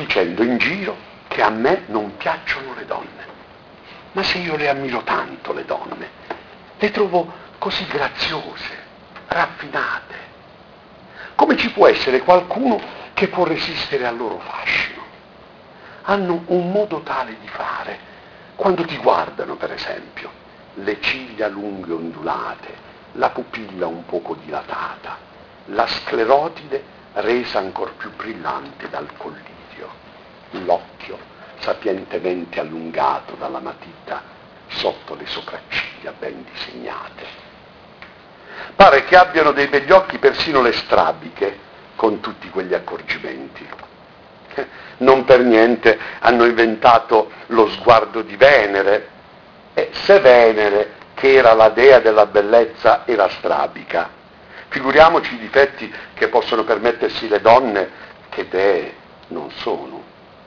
dicendo in giro che a me non piacciono le donne. Ma se io le ammiro tanto le donne, le trovo così graziose, raffinate, come ci può essere qualcuno che può resistere al loro fascino? Hanno un modo tale di fare, quando ti guardano per esempio, le ciglia lunghe ondulate, la pupilla un poco dilatata, la sclerotide resa ancor più brillante dal collirio, l'occhio sapientemente allungato dalla matita sotto le sopracciglia ben disegnate. Pare che abbiano dei begli occhi persino le strabiche, con tutti quegli accorgimenti. Non per niente hanno inventato lo sguardo di Venere, e se Venere, che era la dea della bellezza, era strabica, figuriamoci i difetti che possono permettersi le donne, che dee non sono.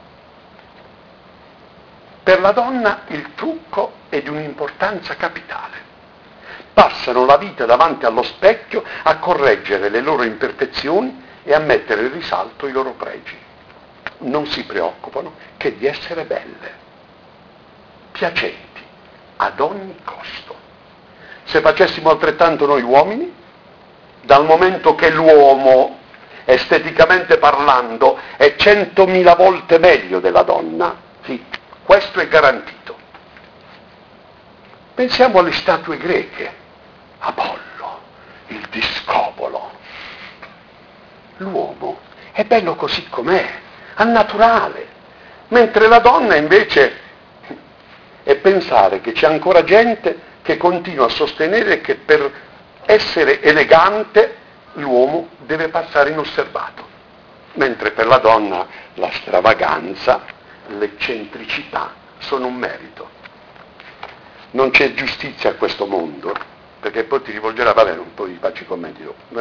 Per la donna il trucco è di un'importanza capitale. Passano la vita davanti allo specchio a correggere le loro imperfezioni e a mettere in risalto i loro pregi. Non si preoccupano che di essere belle, piacenti, ad ogni costo. Se facessimo altrettanto noi uomini, dal momento che l'uomo, esteticamente parlando, è 100.000 volte meglio della donna, sì, questo è garantito. Pensiamo alle statue greche, Apollo, il discobolo. L'uomo è bello così com'è, annaturale, mentre la donna invece è pensare che c'è ancora gente che continua a sostenere che per essere elegante l'uomo deve passare inosservato, mentre per la donna la stravaganza, l'eccentricità sono un merito. Non c'è giustizia a questo mondo, perché poi ti rivolgerà, va bene, poi faccio i commenti dopo.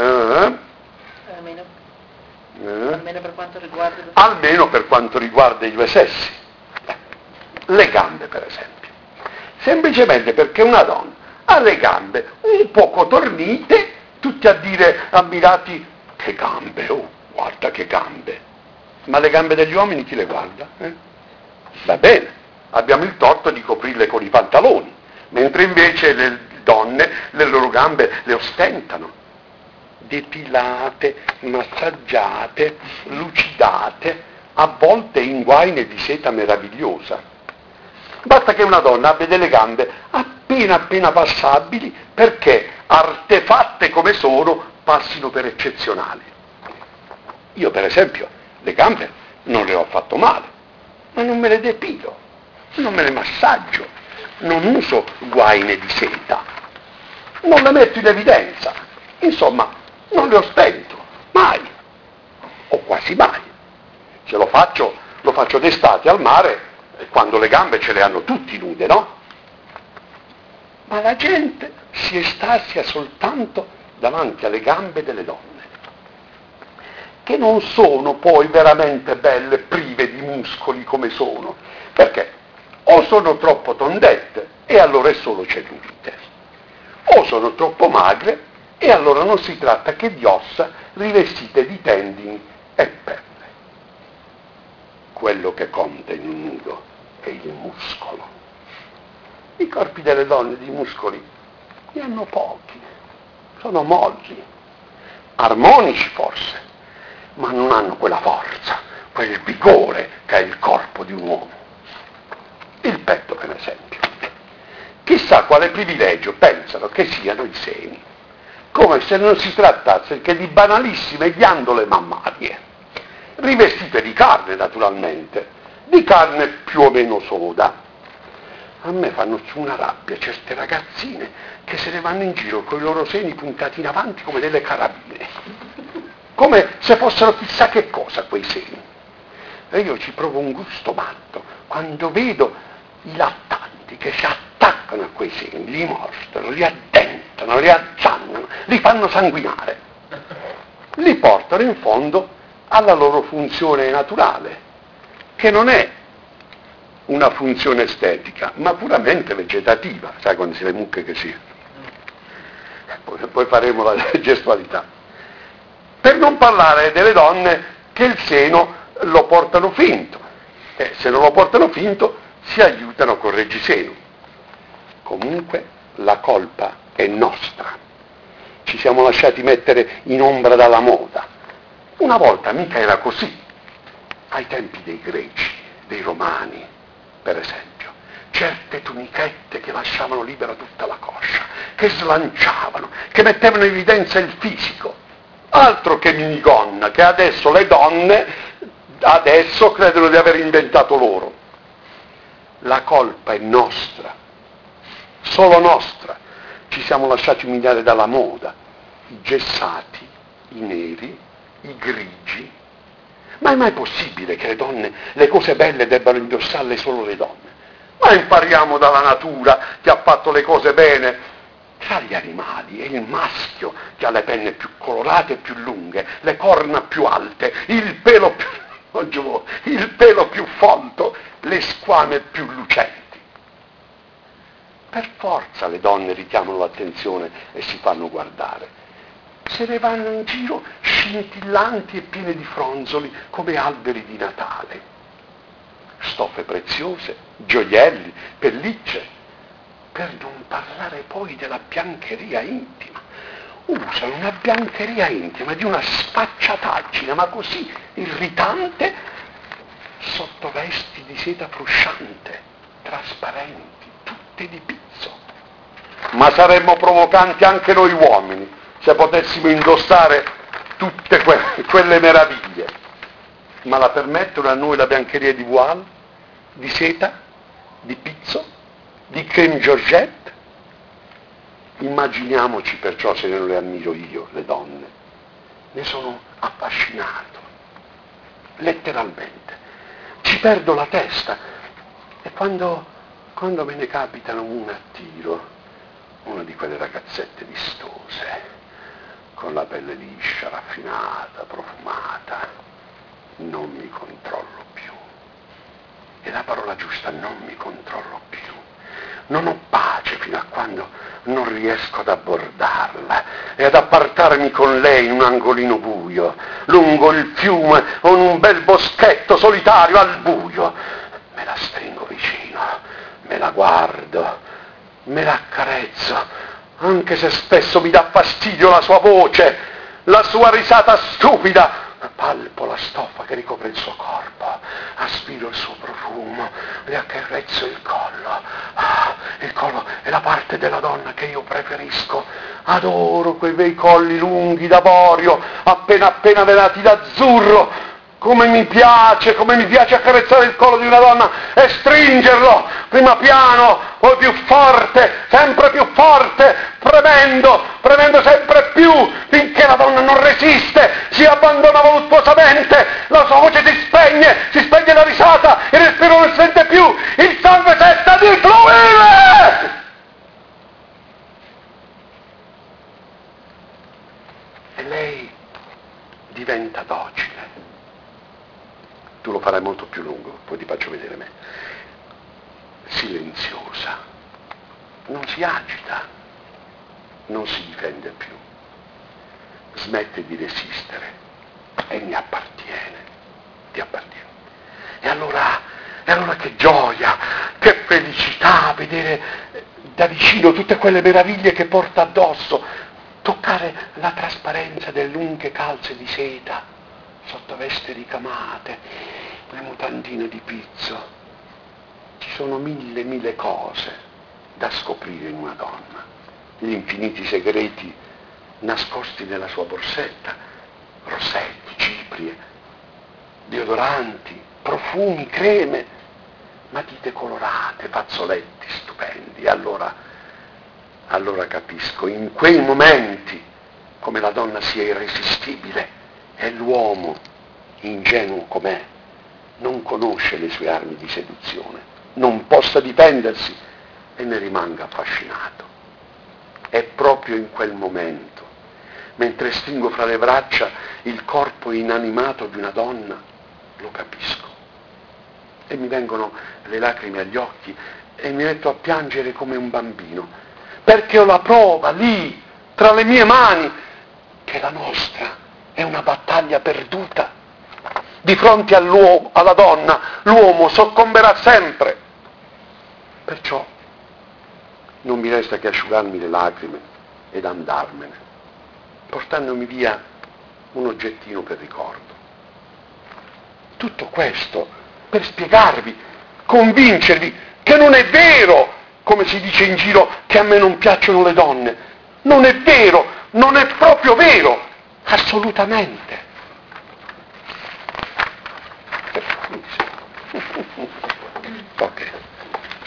Almeno per quanto riguarda Almeno per quanto riguarda i due sessi. Le gambe, per esempio. Semplicemente perché una donna ha le gambe un poco tornite, tutti a dire ammirati, che gambe, oh, guarda che gambe. Ma le gambe degli uomini chi le guarda? Va bene, abbiamo il torto di coprirle con i pantaloni, mentre invece le donne le loro gambe le ostentano, depilate, massaggiate, lucidate, a volte in guaine di seta meravigliosa. Basta che una donna abbia delle gambe appena passabili perché, artefatte come sono, passino per eccezionali. Io per esempio le gambe non le ho affatto male, ma non me le depilo, non me le massaggio, non uso guaine di seta, non le metto in evidenza, insomma non le ostento, mai, o quasi mai. Se lo faccio d'estate al mare, quando le gambe ce le hanno tutti nude, no? Ma la gente si estasia soltanto davanti alle gambe delle donne, che non sono poi veramente belle, prive di muscoli come sono, perché o sono troppo tondette e allora è solo cellulite, o sono troppo magre e allora non si tratta che di ossa rivestite di tendini e pelle. Quello che conta in un nudo è il muscolo. I corpi delle donne di muscoli ne hanno pochi, sono molli, armonici forse, ma non hanno quella forza, quel vigore che ha il corpo di un uomo. Il petto, per esempio. Chissà quale privilegio pensano che siano i seni, come se non si trattasse che di banalissime ghiandole mammarie, rivestite di carne naturalmente, di carne più o meno soda. A me fanno una rabbia certe ragazzine che se ne vanno in giro con i loro seni puntati in avanti come delle carabine, come se fossero chissà che cosa quei seni. E io ci provo un gusto matto quando vedo i lattanti che si attaccano a quei seni, li mostrano, li addentano, li azzannano, li fanno sanguinare, li portano in fondo alla loro funzione naturale, che non è una funzione estetica, ma puramente vegetativa. Sai quando si le mucche che si... Poi faremo la gestualità. Per non parlare delle donne che il seno lo portano finto, e se non lo portano finto si aiutano col reggiseno. Comunque la colpa è nostra, ci siamo lasciati mettere in ombra dalla moda. Una volta mica era così, ai tempi dei greci, dei romani, per esempio. Certe tunichette che lasciavano libera tutta la coscia, che slanciavano, che mettevano in evidenza il fisico. Altro che minigonna, che adesso le donne, adesso credono di aver inventato loro. La colpa è nostra, solo nostra. Ci siamo lasciati umiliare dalla moda, i gessati, i neri, i grigi. Ma è mai possibile che le donne, le cose belle debbano indossarle solo le donne? Ma impariamo dalla natura che ha fatto le cose bene. Tra gli animali è il maschio che ha le penne più colorate e più lunghe, le corna più alte, il pelo più folto, le squame più lucenti. Per forza le donne richiamano l'attenzione e si fanno guardare. Se ne vanno in giro scintillanti e piene di fronzoli come alberi di Natale. Stoffe preziose, gioielli, pellicce, per non parlare poi della biancheria intima. Usano una biancheria intima di una sfacciataggine, ma così irritante, sotto vesti di seta frusciante, trasparenti, tutte di pizzo. Ma saremmo provocanti anche noi uomini, se potessimo indossare tutte quelle meraviglie. Ma la permettono a noi la biancheria di voile, di seta, di pizzo, di creme Georgette? Immaginiamoci perciò se non le ammiro io, le donne. Ne sono affascinato, letteralmente. Ci perdo la testa. E quando me ne capitano una a tiro, una di quelle ragazzette vistose, con la pelle liscia, raffinata, profumata, non mi controllo più. È la parola giusta, non mi controllo più. Non ho pace fino a quando non riesco ad abbordarla e ad appartarmi con lei in un angolino buio, lungo il fiume o in un bel boschetto solitario al buio. Me la stringo vicino, me la guardo, me la accarezzo, anche se spesso mi dà fastidio la sua voce, la sua risata stupida. Palpo la stoffa che ricopre il suo corpo, aspiro il suo profumo, le accarezzo il collo. Il collo è la parte della donna che io preferisco. Adoro quei bei colli lunghi d'avorio, appena velati d'azzurro. Come mi piace accarezzare il collo di una donna e stringerlo, prima piano, poi più forte, sempre più forte, premendo sempre più, finché la donna non resiste, si abbandona voluttuosamente, la sua voce si spegne la risata, il respiro non si sente più, il sangue cessa di fluire! E lei diventa docile. Tu lo farai molto più lungo, poi ti faccio vedere me. Silenziosa, non si agita, non si difende più, smette di resistere e mi appartiene, ti appartiene. E allora che gioia, che felicità vedere da vicino tutte quelle meraviglie che porta addosso, toccare la trasparenza delle lunghe calze di seta, sottoveste ricamate, le mutandine di pizzo. Ci sono mille cose da scoprire in una donna, gli infiniti segreti nascosti nella sua borsetta, rossetti, ciprie, deodoranti, profumi, creme, matite colorate, fazzoletti stupendi. Allora capisco, in quei momenti, come la donna sia irresistibile. E l'uomo, ingenuo com'è, non conosce le sue armi di seduzione, non possa difendersi e ne rimanga affascinato. È proprio in quel momento, mentre stringo fra le braccia il corpo inanimato di una donna, lo capisco. E mi vengono le lacrime agli occhi e mi metto a piangere come un bambino, perché ho la prova lì, tra le mie mani, che la nostra è una battaglia perduta. di fronte alla donna, l'uomo soccomberà sempre. Perciò non mi resta che asciugarmi le lacrime ed andarmene, portandomi via un oggettino per ricordo. Tutto questo per spiegarvi, convincervi che non è vero, come si dice in giro, che a me non piacciono le donne. Non è vero, non è proprio vero, assolutamente.